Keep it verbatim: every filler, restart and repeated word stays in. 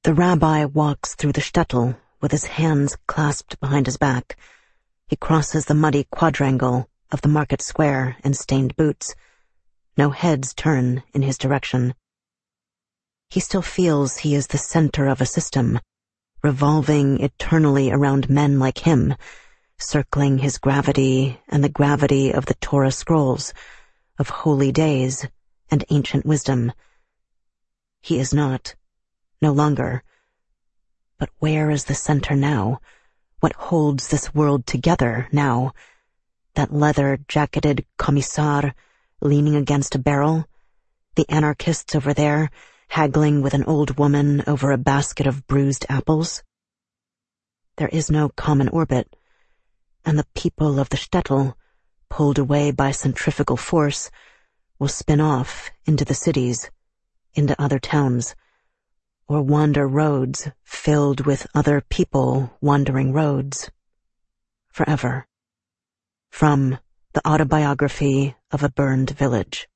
The rabbi walks through the shtetl with his hands clasped behind his back. He crosses the muddy quadrangle of the market square in stained boots. No heads turn in his direction. He still feels he is the center of a system, revolving eternally around men like him, circling his gravity and the gravity of the Torah scrolls, of holy days and ancient wisdom. He is not, no longer. But where is the center now? What holds this world together now? That leather-jacketed commissar leaning against a barrel? The anarchists over there haggling with an old woman over a basket of bruised apples? There is no common orbit, and the people of the shtetl, pulled away by centrifugal force, will spin off into the cities, into other towns, or wander roads filled with other people wandering roads. Forever. From The Autobiography of a Burned Village.